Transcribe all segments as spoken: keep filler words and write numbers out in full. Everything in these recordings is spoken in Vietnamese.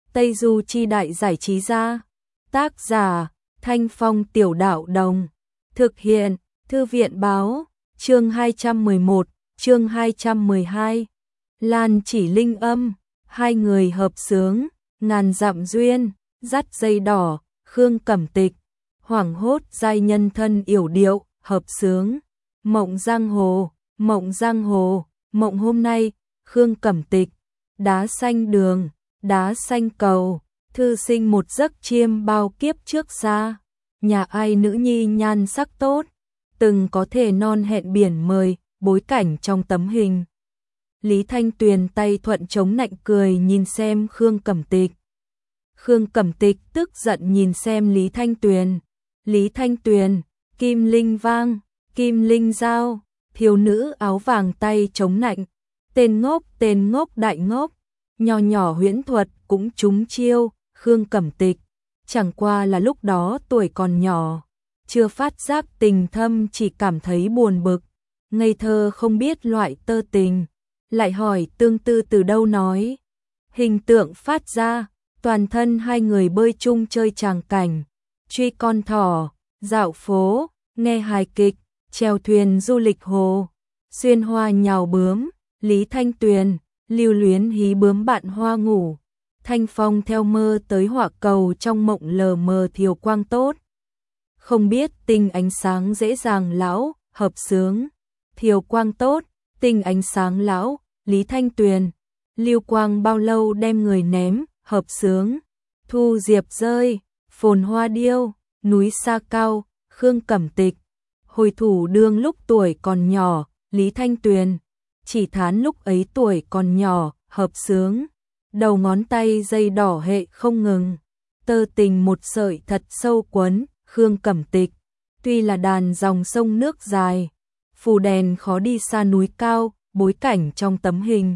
Tây Du Chi Đại Giải Trí Gia. Tác giả Thanh Phong Tiểu Đạo Đồng. Thực hiện Thư viện Báo. Chương hai trăm mười một, chương hai trăm mười hai. Lan Chỉ Linh âm, hai người hợp xướng, ngàn dặm duyên, dắt dây đỏ, Khương Cẩm Tịch. Hoảng hốt giai nhân thân yểu điệu, hợp xướng. Mộng giang hồ, mộng giang hồ, mộng hôm nay, Khương Cẩm Tịch. Đá xanh đường, đá xanh cầu, thư sinh một giấc chiêm bao kiếp trước xa. Nhà ai nữ nhi nhan sắc tốt, từng có thể non hẹn biển mời, bối cảnh trong tấm hình. Lý Thanh Tuyền tay thuận chống nạnh cười nhìn xem Khương Cẩm Tịch. Khương Cẩm Tịch tức giận nhìn xem Lý Thanh Tuyền. Lý Thanh Tuyền, kim linh vang, kim linh giao, thiếu nữ áo vàng tay chống nạnh. Tên ngốc, tên ngốc đại ngốc, nhỏ nhỏ huyễn thuật cũng trúng chiêu. Khương Cẩm Tịch, chẳng qua là lúc đó tuổi còn nhỏ, chưa phát giác tình thâm, chỉ cảm thấy buồn bực, ngây thơ không biết loại tơ tình. Lại hỏi tương tư từ đâu nói. Hình tượng phát ra, toàn thân hai người bơi chung chơi tràng cảnh, truy con thỏ, dạo phố, nghe hài kịch, chèo thuyền du lịch hồ, xuyên hoa nhào bướm. Lý Thanh Tuyền, lưu luyến hí bướm bạn hoa ngủ. Thanh phong theo mơ tới họa cầu, trong mộng lờ mờ thiều quang tốt. Không biết tình ánh sáng dễ dàng lão, hợp xướng. Thiều quang tốt, tình ánh sáng lão. Lý Thanh Tuyền, lưu quang bao lâu đem người ném, hợp xướng. Thu diệp rơi, phồn hoa điêu, núi xa cao. Khương Cẩm Tịch, hồi thủ đương lúc tuổi còn nhỏ. Lý Thanh Tuyền, chỉ thán lúc ấy tuổi còn nhỏ, hợp xướng. Đầu ngón tay dây đỏ hệ không ngừng, tơ tình một sợi thật sâu quấn. Khương Cẩm Tịch, tuy là đàn dòng sông nước dài, phù đèn khó đi xa núi cao, bối cảnh trong tấm hình.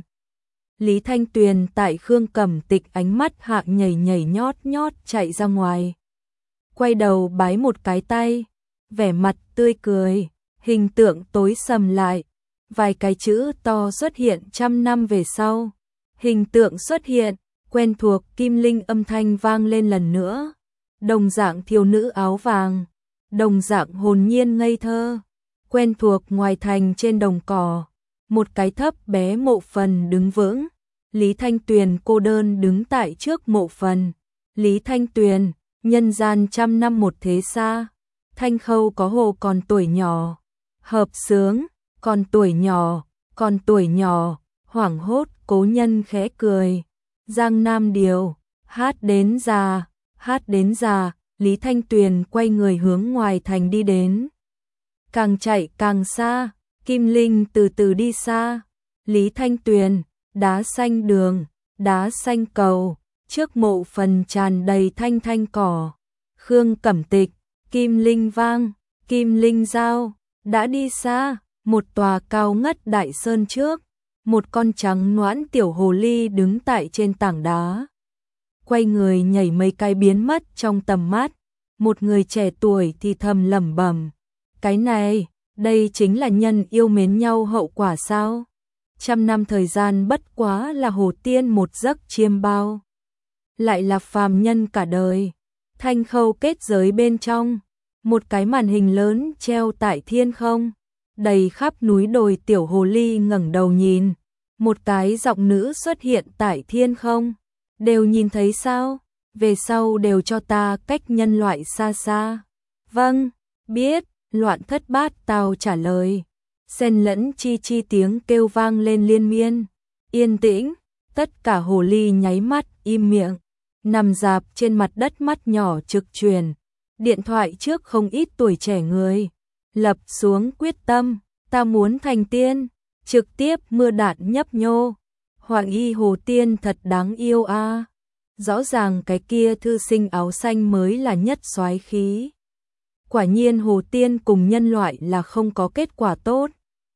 Lý Thanh Tuyền tại Khương Cẩm Tịch ánh mắt hạ nhảy nhảy nhót nhót chạy ra ngoài. Quay đầu bái một cái tay, vẻ mặt tươi cười, hình tượng tối sầm lại. Vài cái chữ to xuất hiện trăm năm về sau. Hình tượng xuất hiện, quen thuộc kim linh âm thanh vang lên lần nữa. Đồng dạng thiếu nữ áo vàng, đồng dạng hồn nhiên ngây thơ, quen thuộc ngoài thành trên đồng cỏ. Một cái thấp bé mộ phần đứng vững. Lý Thanh Tuyền cô đơn đứng tại trước mộ phần. Lý Thanh Tuyền, nhân gian trăm năm một thế xa. Thanh khâu có hồ còn tuổi nhỏ, hợp xướng, còn tuổi nhỏ, còn tuổi nhỏ. Hoảng hốt cố nhân khẽ cười. Giang Nam Điều, hát đến già, hát đến già. Lý Thanh Tuyền quay người hướng ngoài thành đi đến. Càng chạy càng xa, kim linh từ từ đi xa. Lý Thanh Tuyền, đá xanh đường, đá xanh cầu, trước mộ phần tràn đầy thanh thanh cỏ. Khương Cẩm Tịch, kim linh vang, kim linh giao, đã đi xa. Một tòa cao ngất đại sơn trước, một con trắng noãn tiểu hồ ly đứng tại trên tảng đá. Quay người nhảy mấy cái biến mất trong tầm mắt. Một người trẻ tuổi thì thầm lẩm bẩm, cái này, đây chính là nhân yêu mến nhau hậu quả sao? Trăm năm thời gian bất quá là hồ tiên một giấc chiêm bao, lại là phàm nhân cả đời. Thanh khâu kết giới bên trong, một cái màn hình lớn treo tại thiên không, đầy khắp núi đồi. Tiểu hồ ly ngẩng đầu nhìn, một cái giọng nữ xuất hiện tại thiên không. Đều nhìn thấy sao? Về sau đều cho ta cách nhân loại xa xa. Vâng, biết. Loạn thất bát tao trả lời. Xen lẫn chi chi tiếng kêu vang lên liên miên. Yên tĩnh, tất cả hồ ly nháy mắt im miệng, nằm dạp trên mặt đất, mắt nhỏ trực truyền. Điện thoại trước không ít tuổi trẻ người lập xuống quyết tâm, ta muốn thành tiên, trực tiếp mưa đạn nhấp nhô. Hoàng y hồ tiên thật đáng yêu a. À. Rõ ràng cái kia thư sinh áo xanh mới là nhất soái khí. Quả nhiên hồ tiên cùng nhân loại là không có kết quả tốt.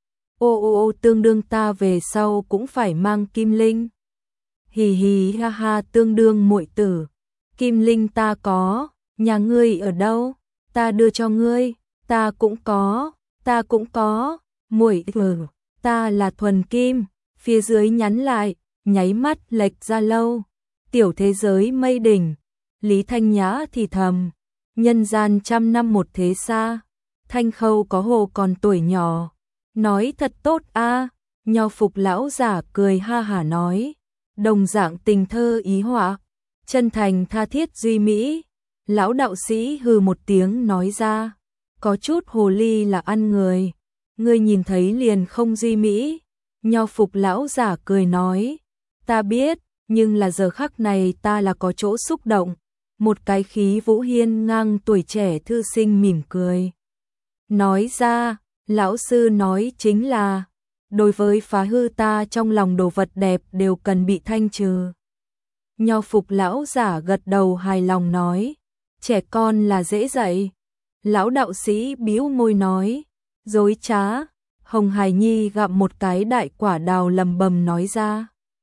Ô ô ô, tương đương ta về sau cũng phải mang kim linh. Hì hì ha ha, tương đương muội tử. Kim linh ta có, nhà ngươi ở đâu? Ta đưa cho ngươi. Ta cũng có, ta cũng có. Muội tử, ta là thuần kim. Phía dưới nhắn lại, nháy mắt lệch ra lâu. tiểu thế giới mây đỉnh. Lý Thanh Nhã thì thầm, nhân gian trăm năm một thế xa, Thanh Khâu có hồ còn tuổi nhỏ, nói thật tốt a. Nho Phục lão giả cười ha hả nói, đồng dạng tình thơ ý họa, chân thành tha thiết duy mỹ. Lão đạo sĩ hừ một tiếng nói ra, có chút hồ ly là ăn người, ngươi nhìn thấy liền không duy mỹ. Nho Phục lão giả cười nói, ta biết, nhưng là giờ khắc này ta là có chỗ xúc động. Một cái khí vũ hiên ngang tuổi trẻ thư sinh mỉm cười, nói ra, lão sư nói chính là, đối với phá hư ta trong lòng đồ vật đẹp đều cần bị thanh trừ. Nho Phục lão giả gật đầu hài lòng nói, trẻ con là dễ dạy. Lão đạo sĩ bĩu môi nói, dối trá. Hồng Hải Nhi gặm một cái đại quả đào lầm bầm nói ra,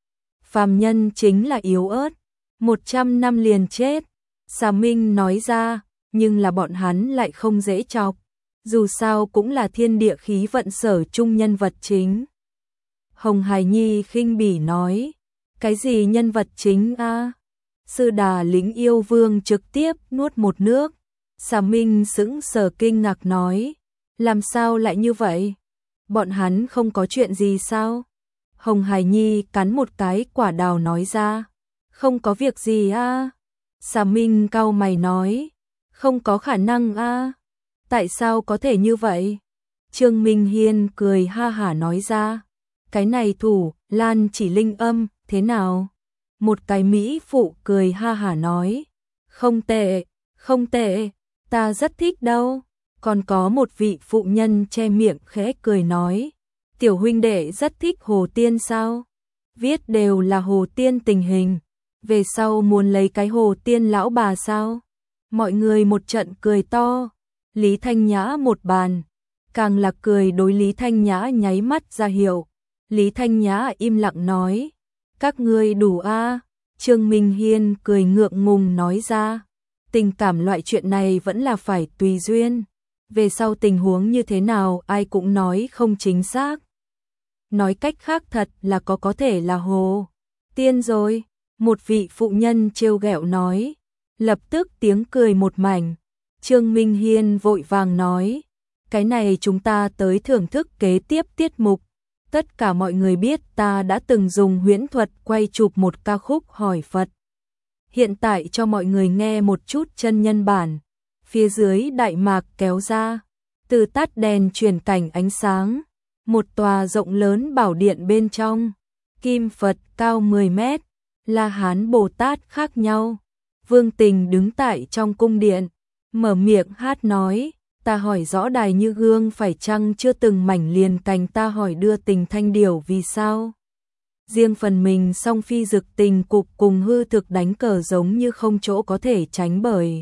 phàm nhân chính là yếu ớt, một trăm năm liền chết. Xà Minh nói ra, nhưng là bọn hắn lại không dễ chọc, dù sao cũng là thiên địa khí vận sở chung nhân vật chính. Hồng Hải Nhi khinh bỉ nói, cái gì nhân vật chính a? Sư Đà Lĩnh Yêu Vương trực tiếp nuốt một nước. Xà Minh sững sờ kinh ngạc nói, làm sao lại như vậy? Bọn hắn không có chuyện gì sao? Hồng Hải Nhi cắn một cái quả đào nói ra, không có việc gì a. Xà Minh cau mày nói, không có khả năng a. Tại sao có thể như vậy? Trương Minh Hiên cười ha hả nói ra, cái này thủ Lan chỉ linh âm, thế nào? Một cái mỹ phụ cười ha hả nói, không tệ, không tệ, ta rất thích đâu. Còn có một vị phụ nhân che miệng khẽ cười nói, tiểu huynh đệ rất thích Hồ Tiên sao? Viết đều là Hồ Tiên tình hình, về sau muốn lấy cái Hồ Tiên lão bà sao? Mọi người một trận cười to. Lý Thanh Nhã một bàn, càng là cười đối Lý Thanh Nhã nháy mắt ra hiệu. Lý Thanh Nhã im lặng nói, các ngươi đủ a. Trương Minh Hiên cười ngượng ngùng nói ra, tình cảm loại chuyện này vẫn là phải tùy duyên. Về sau tình huống như thế nào ai cũng nói không chính xác. Nói cách khác thật là có có thể là Hồ Tiên rồi. Một vị phụ nhân trêu ghẹo nói, lập tức tiếng cười một mảnh. Trương Minh Hiên vội vàng nói, cái này chúng ta tới thưởng thức kế tiếp tiết mục. Tất cả mọi người biết ta đã từng dùng huyễn thuật quay chụp một ca khúc hỏi Phật. Hiện tại cho mọi người nghe một chút chân nhân bản. Phía dưới đại mạc kéo ra, từ tắt đèn truyền cảnh ánh sáng, một tòa rộng lớn bảo điện bên trong, kim Phật cao mười mét, La Hán Bồ Tát khác nhau. Vương Tình đứng tại trong cung điện, mở miệng hát nói, ta hỏi rõ đài như gương phải chăng chưa từng mảnh liền cành, ta hỏi đưa tình thanh điểu vì sao. Riêng phần mình song phi dực tình cục cùng hư thực đánh cờ giống như không chỗ có thể tránh bởi.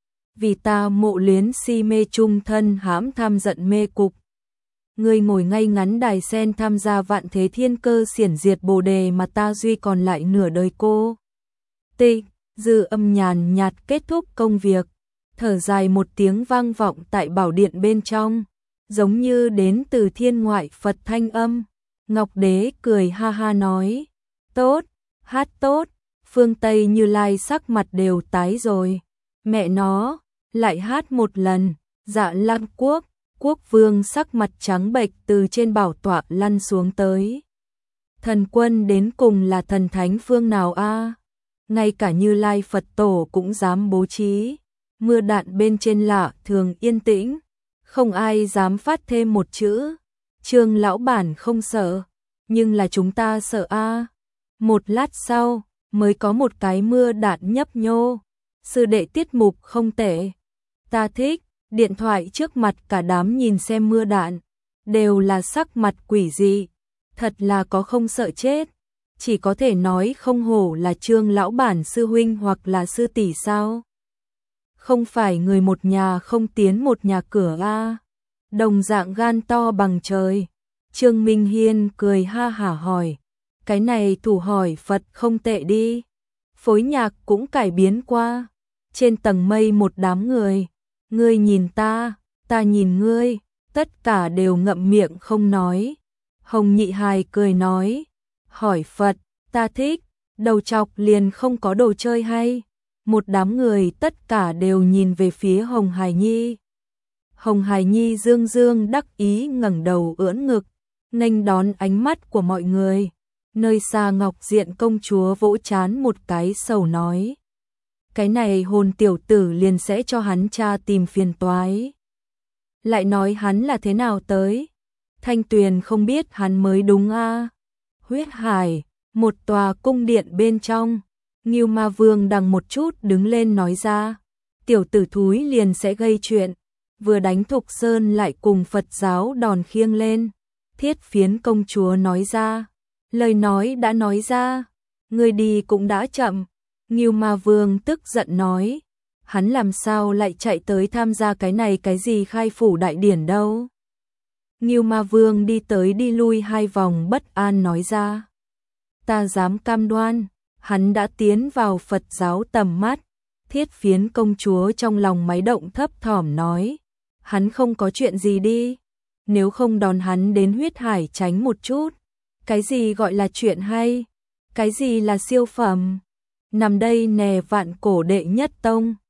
Vì ta mộ luyến si mê chung thân hãm tham giận mê cục. Người ngồi ngay ngắn đài sen tham gia vạn thế thiên cơ xiển diệt bồ đề mà ta duy còn lại nửa đời cô. Tịch, dư âm nhàn nhạt kết thúc công việc, thở dài một tiếng vang vọng tại bảo điện bên trong, giống như đến từ thiên ngoại Phật thanh âm. Ngọc Đế cười ha ha nói, tốt, hát tốt. Phương Tây Như Lai sắc mặt đều tái rồi, mẹ nó, lại hát một lần. Dạ Lan Quốc, quốc vương sắc mặt trắng bệch từ trên bảo tọa lăn xuống tới. Thần quân đến cùng là thần thánh phương nào a? Ngay cả Như Lai Phật tổ cũng dám bố trí. Mưa đạn bên trên lạ thường yên tĩnh, không ai dám phát thêm một chữ. Trương lão bản không sợ, nhưng là chúng ta sợ a. Một lát sau, mới có một cái mưa đạn nhấp nhô. Sư đệ tiết mục không tệ, ta thích. Điện thoại trước mặt cả đám nhìn xem mưa đạn, đều là sắc mặt quỷ dị, thật là có không sợ chết. Chỉ có thể nói không hổ là Trương lão bản sư huynh hoặc là sư tỷ sao. Không phải người một nhà không tiến một nhà cửa a. Đồng dạng gan to bằng trời. Trương Minh Hiên cười ha hả hỏi, cái này thủ hỏi Phật không tệ đi. Phối nhạc cũng cải biến qua. Trên tầng mây một đám người, ngươi nhìn ta, ta nhìn ngươi, tất cả đều ngậm miệng không nói. Hồng Nhị Hài cười nói, hỏi Phật, ta thích. đầu chọc liền không có đồ chơi hay. Một đám người tất cả đều nhìn về phía Hồng Hải Nhi. Hồng Hải Nhi dương dương đắc ý ngẩng đầu ưỡn ngực, nghênh đón ánh mắt của mọi người. Nơi xa Ngọc Diện công chúa vỗ trán một cái sầu nói. Cái này hồn tiểu tử liền sẽ cho hắn cha tìm phiền toái. Lại nói hắn là thế nào tới? Thanh Tuyền không biết hắn mới đúng a. Huyết Hải, một tòa cung điện bên trong. Ngưu Ma Vương đằng một chút đứng lên nói ra. Tiểu tử thúi liền sẽ gây chuyện. Vừa đánh Thục Sơn lại cùng Phật giáo đòn khiêng lên. Thiết Phiến công chúa nói ra. Lời nói đã nói ra. Người đi cũng đã chậm. Ngưu Ma Vương tức giận nói. Hắn làm sao lại chạy tới tham gia cái này cái gì khai phủ đại điển đâu. Ngưu Ma Vương đi tới đi lui hai vòng bất an nói ra. Ta dám cam đoan. Hắn đã tiến vào Phật giáo tầm mắt. Thiết Phiến công chúa trong lòng máy động thấp thỏm nói. Hắn không có chuyện gì đi. Nếu không đón hắn đến huyết hải tránh một chút. Cái gì gọi là chuyện hay? Cái gì là siêu phẩm? Nằm đây nè vạn cổ đệ nhất tông.